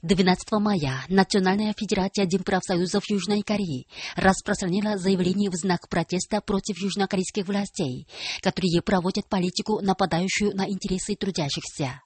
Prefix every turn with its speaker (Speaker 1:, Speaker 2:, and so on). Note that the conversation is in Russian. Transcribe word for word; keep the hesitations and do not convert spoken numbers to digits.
Speaker 1: двенадцатого мая Национальная федерация демпрофсоюзов Южной Кореи распространила заявление в знак протеста против южнокорейских властей, которые проводят политику, нападающую на интересы трудящихся.